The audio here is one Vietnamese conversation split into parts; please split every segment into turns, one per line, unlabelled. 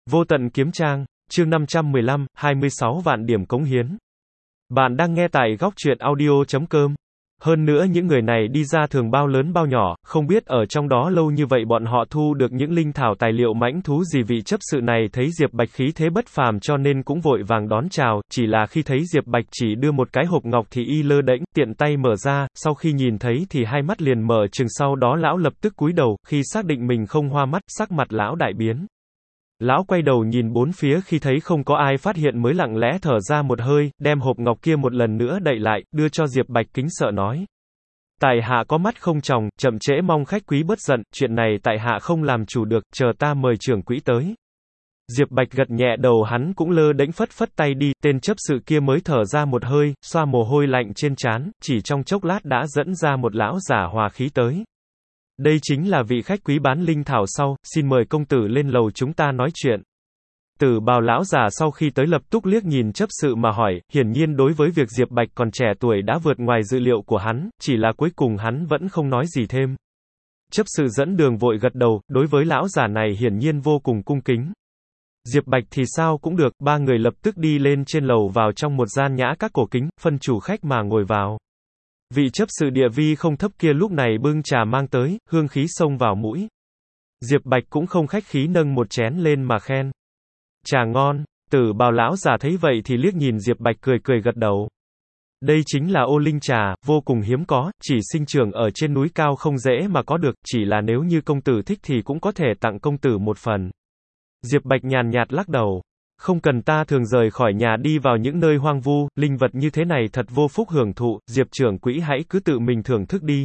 Vô tận kiếm trang, chương 515, 26 vạn điểm cống hiến. Bạn đang nghe tại góc truyện audio.com. Hơn nữa những người này đi ra thường bao lớn bao nhỏ, không biết ở trong đó lâu như vậy bọn họ thu được những linh thảo tài liệu mãnh thú gì. Vị chấp sự này thấy Diệp Bạch khí thế bất phàm cho nên cũng vội vàng đón chào, chỉ là khi thấy Diệp Bạch chỉ đưa một cái hộp ngọc thì y lơ đễnh, tiện tay mở ra, sau khi nhìn thấy thì hai mắt liền mở trừng, sau đó lão lập tức cúi đầu, khi xác định mình không hoa mắt, sắc mặt lão đại biến. Lão quay đầu nhìn bốn phía, khi thấy không có ai phát hiện mới lặng lẽ thở ra một hơi, đem hộp ngọc kia một lần nữa đậy lại, đưa cho Diệp Bạch kính sợ nói. Tại hạ có mắt không tròng, chậm trễ mong khách quý bớt giận, chuyện này tại hạ không làm chủ được, chờ ta mời trưởng quỹ tới. Diệp Bạch gật nhẹ đầu, hắn cũng lơ đễnh phất phất tay đi, tên chấp sự kia mới thở ra một hơi, xoa mồ hôi lạnh trên trán, chỉ trong chốc lát đã dẫn ra một lão giả hòa khí tới. Đây chính là vị khách quý bán linh thảo sau, xin mời công tử lên lầu chúng ta nói chuyện. Tử bào lão giả sau khi tới lập tức liếc nhìn chấp sự mà hỏi, hiển nhiên đối với việc Diệp Bạch còn trẻ tuổi đã vượt ngoài dự liệu của hắn, chỉ là cuối cùng hắn vẫn không nói gì thêm. Chấp sự dẫn đường vội gật đầu, đối với lão giả này hiển nhiên vô cùng cung kính. Diệp Bạch thì sao cũng được, ba người lập tức đi lên trên lầu vào trong một gian nhã các cổ kính, phân chủ khách mà ngồi vào. Vị chấp sự địa vi không thấp kia lúc này bưng trà mang tới, hương khí xông vào mũi. Diệp Bạch cũng không khách khí nâng một chén lên mà khen. Trà ngon, tử bào lão già thấy vậy thì liếc nhìn Diệp Bạch cười cười gật đầu. Đây chính là ô linh trà, vô cùng hiếm có, chỉ sinh trưởng ở trên núi cao không dễ mà có được, chỉ là nếu như công tử thích thì cũng có thể tặng công tử một phần. Diệp Bạch nhàn nhạt lắc đầu. Không cần, ta thường rời khỏi nhà đi vào những nơi hoang vu, linh vật như thế này thật vô phúc hưởng thụ, Diệp trưởng quỹ hãy cứ tự mình thưởng thức đi.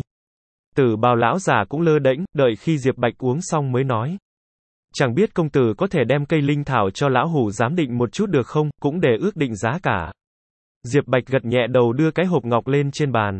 Tử bào lão già cũng lơ đễnh, đợi khi Diệp Bạch uống xong mới nói. Chẳng biết công tử có thể đem cây linh thảo cho lão hủ giám định một chút được không, cũng để ước định giá cả. Diệp Bạch gật nhẹ đầu đưa cái hộp ngọc lên trên bàn.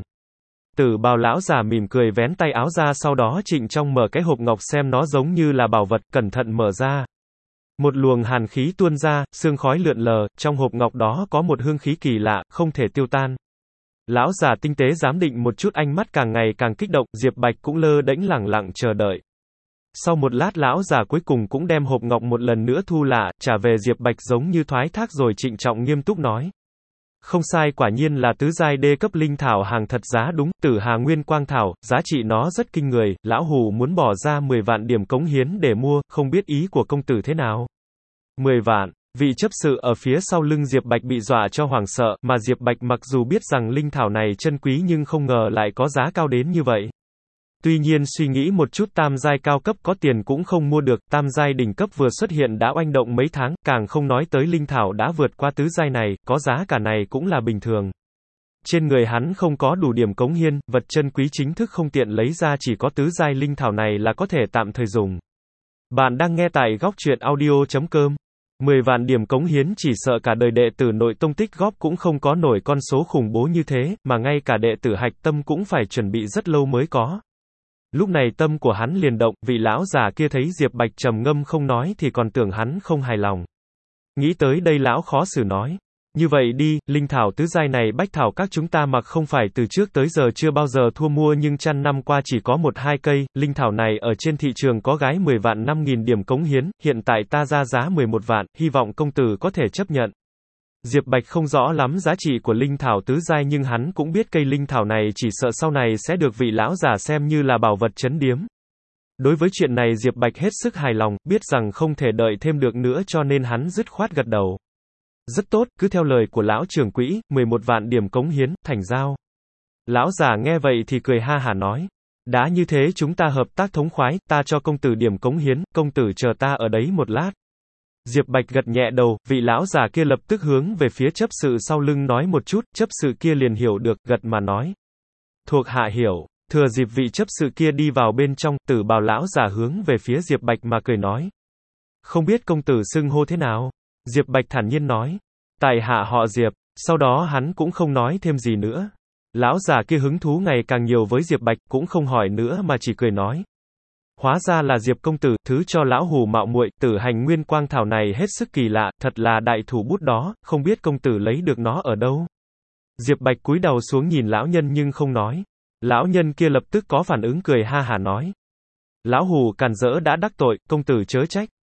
Tử bào lão già mỉm cười vén tay áo ra, sau đó trịnh trọng mở cái hộp ngọc xem nó giống như là bảo vật, cẩn thận mở ra. Một luồng hàn khí tuôn ra, sương khói lượn lờ, trong hộp ngọc đó có một hương khí kỳ lạ, không thể tiêu tan. Lão già tinh tế giám định một chút, ánh mắt càng ngày càng kích động, Diệp Bạch cũng lơ đễnh lẳng lặng chờ đợi. Sau một lát lão già cuối cùng cũng đem hộp ngọc một lần nữa thu lại, trả về Diệp Bạch giống như thoái thác rồi trịnh trọng nghiêm túc nói. Không sai, quả nhiên là tứ giai đê cấp linh thảo, hàng thật giá đúng, Tử Hà Nguyên Quang Thảo, giá trị nó rất kinh người, lão hủ muốn bỏ ra 10 vạn điểm cống hiến để mua, không biết ý của công tử thế nào. 10 vạn, vị chấp sự ở phía sau lưng Diệp Bạch bị dọa cho hoảng sợ, mà Diệp Bạch mặc dù biết rằng linh thảo này chân quý nhưng không ngờ lại có giá cao đến như vậy. Tuy nhiên suy nghĩ một chút, tam giai cao cấp có tiền cũng không mua được, tam giai đỉnh cấp vừa xuất hiện đã oanh động mấy tháng, càng không nói tới linh thảo đã vượt qua tứ giai này, có giá cả này cũng là bình thường. Trên người hắn không có đủ điểm cống hiến, vật chân quý chính thức không tiện lấy ra, chỉ có tứ giai linh thảo này là có thể tạm thời dùng. Bạn đang nghe tại góc truyện audio.com. 10 vạn điểm cống hiến chỉ sợ cả đời đệ tử nội tông tích góp cũng không có nổi con số khủng bố như thế, mà ngay cả đệ tử hạch tâm cũng phải chuẩn bị rất lâu mới có. Lúc này tâm của hắn liền động, vị lão già kia thấy Diệp Bạch trầm ngâm không nói thì còn tưởng hắn không hài lòng. Nghĩ tới đây lão khó xử nói. Như vậy đi, linh thảo tứ giai này bách thảo các chúng ta mặc không phải từ trước tới giờ chưa bao giờ thua mua, nhưng trăm năm qua chỉ có 1-2 cây, linh thảo này ở trên thị trường có gái 10 vạn 5.000 điểm cống hiến, hiện tại ta ra giá 11 vạn, hy vọng công tử có thể chấp nhận. Diệp Bạch không rõ lắm giá trị của linh thảo tứ giai nhưng hắn cũng biết cây linh thảo này chỉ sợ sau này sẽ được vị lão già xem như là bảo vật trấn điếm. Đối với chuyện này Diệp Bạch hết sức hài lòng, biết rằng không thể đợi thêm được nữa cho nên hắn dứt khoát gật đầu. Rất tốt, cứ theo lời của lão trưởng quỹ, 11 vạn điểm cống hiến, thành giao. Lão già nghe vậy thì cười ha hả nói. Đã như thế chúng ta hợp tác thống khoái, ta cho công tử điểm cống hiến, công tử chờ ta ở đấy một lát. Diệp Bạch gật nhẹ đầu, vị lão già kia lập tức hướng về phía chấp sự sau lưng nói một chút, chấp sự kia liền hiểu được, gật mà nói. Thuộc hạ hiểu. Thừa dịp vị chấp sự kia đi vào bên trong, tử bào lão già hướng về phía Diệp Bạch mà cười nói. Không biết công tử xưng hô thế nào? Diệp Bạch thản nhiên nói. Tại hạ họ Diệp, sau đó hắn cũng không nói thêm gì nữa. Lão già kia hứng thú ngày càng nhiều với Diệp Bạch, cũng không hỏi nữa mà chỉ cười nói. Hóa ra là Diệp công tử, thứ cho lão hủ mạo muội, Tử Hành Nguyên Quang Thảo này hết sức kỳ lạ, thật là đại thủ bút đó, không biết công tử lấy được nó ở đâu. Diệp Bạch cúi đầu xuống nhìn lão nhân nhưng không nói. Lão nhân kia lập tức có phản ứng cười ha hả nói. Lão hủ càn rỡ đã đắc tội, công tử chớ trách.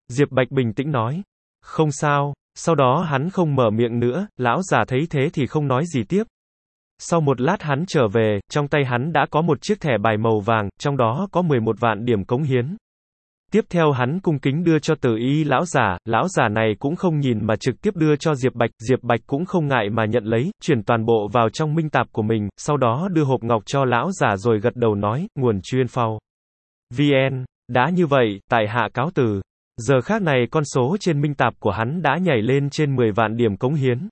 Diệp Bạch bình tĩnh nói. Không sao. Sau đó hắn không mở miệng nữa, lão già thấy thế thì không nói gì tiếp. Sau một lát hắn trở về, trong tay hắn đã có một chiếc thẻ bài màu vàng, trong đó có 11 vạn điểm cống hiến. Tiếp theo hắn cung kính đưa cho Từ Y lão già này cũng không nhìn mà trực tiếp đưa cho Diệp Bạch cũng không ngại mà nhận lấy, chuyển toàn bộ vào trong minh tạp của mình, sau đó đưa hộp ngọc cho lão già rồi gật đầu nói, nguồn chuyên phao. VN, đã như vậy, tại hạ cáo từ. Giờ khác này con số trên minh tạp của hắn đã nhảy lên trên 10 vạn điểm cống hiến.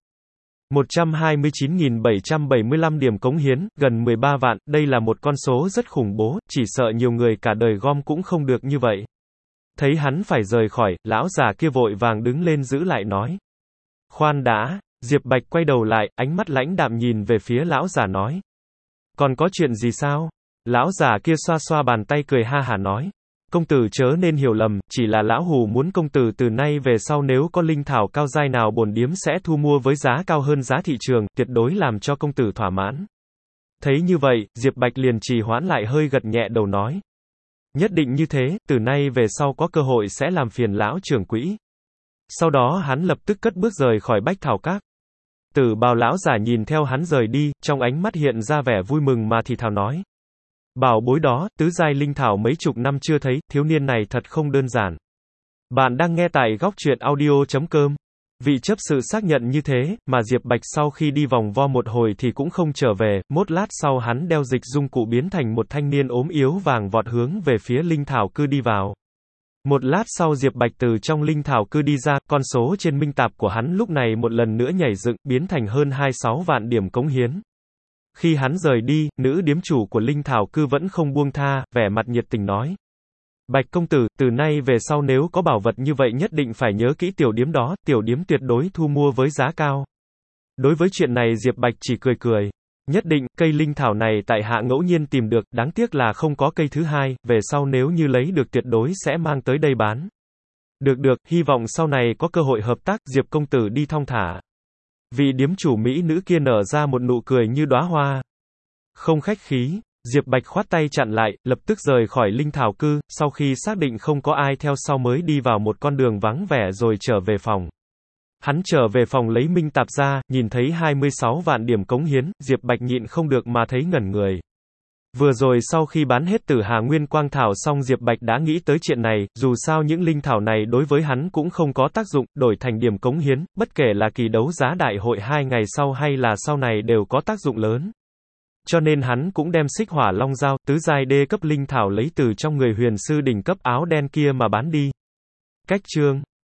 129.775 điểm cống hiến, gần 13 vạn, đây là một con số rất khủng bố, chỉ sợ nhiều người cả đời gom cũng không được như vậy. Thấy hắn phải rời khỏi, lão già kia vội vàng đứng lên giữ lại nói. Khoan đã, Diệp Bạch quay đầu lại, ánh mắt lãnh đạm nhìn về phía lão già nói. Còn có chuyện gì sao? Lão già kia xoa xoa bàn tay cười ha hả nói. Công tử chớ nên hiểu lầm, chỉ là lão hù muốn công tử từ nay về sau nếu có linh thảo cao giai nào bổn điếm sẽ thu mua với giá cao hơn giá thị trường, tuyệt đối làm cho công tử thỏa mãn. Thấy như vậy, Diệp Bạch liền trì hoãn lại hơi gật nhẹ đầu nói. Nhất định như thế, từ nay về sau có cơ hội sẽ làm phiền lão trưởng quỹ. Sau đó hắn lập tức cất bước rời khỏi Bách Thảo Các. Tử Bào lão giả nhìn theo hắn rời đi, trong ánh mắt hiện ra vẻ vui mừng mà thì thào nói. Bảo bối đó, tứ giai linh thảo mấy chục năm chưa thấy, thiếu niên này thật không đơn giản. Bạn đang nghe tại góc truyện audio.com. Vị chấp sự xác nhận như thế, mà Diệp Bạch sau khi đi vòng vo một hồi thì cũng không trở về, một lát sau hắn đeo dịch dung cụ biến thành một thanh niên ốm yếu vàng vọt hướng về phía linh thảo cư đi vào. Một lát sau Diệp Bạch từ trong linh thảo cư đi ra, con số trên minh tạp của hắn lúc này một lần nữa nhảy dựng, biến thành hơn 26 vạn điểm cống hiến. Khi hắn rời đi, nữ điếm chủ của linh thảo cư vẫn không buông tha, vẻ mặt nhiệt tình nói. Bạch công tử, từ nay về sau nếu có bảo vật như vậy nhất định phải nhớ kỹ tiểu điếm đó, tiểu điếm tuyệt đối thu mua với giá cao. Đối với chuyện này Diệp Bạch chỉ cười cười. Nhất định, cây linh thảo này tại hạ ngẫu nhiên tìm được, đáng tiếc là không có cây thứ hai, về sau nếu như lấy được tuyệt đối sẽ mang tới đây bán. Được, hy vọng sau này có cơ hội hợp tác, Diệp công tử đi thong thả. Vị điếm chủ mỹ nữ kia nở ra một nụ cười như đóa hoa. Không khách khí. Diệp Bạch khoát tay chặn lại, lập tức rời khỏi linh thảo cư, sau khi xác định không có ai theo sau mới đi vào một con đường vắng vẻ rồi trở về phòng. Hắn trở về phòng lấy minh tạp ra, nhìn thấy 26 vạn điểm cống hiến, Diệp Bạch nhịn không được mà thấy ngẩn người. Vừa rồi sau khi bán hết Tử Hà Nguyên Quang Thảo xong Diệp Bạch đã nghĩ tới chuyện này, dù sao những linh thảo này đối với hắn cũng không có tác dụng, đổi thành điểm cống hiến, bất kể là kỳ đấu giá đại hội 2 ngày sau hay là sau này đều có tác dụng lớn. Cho nên hắn cũng đem Xích Hỏa Long Dao, tứ giai đê cấp linh thảo lấy từ trong người huyền sư đỉnh cấp áo đen kia mà bán đi. Cách chương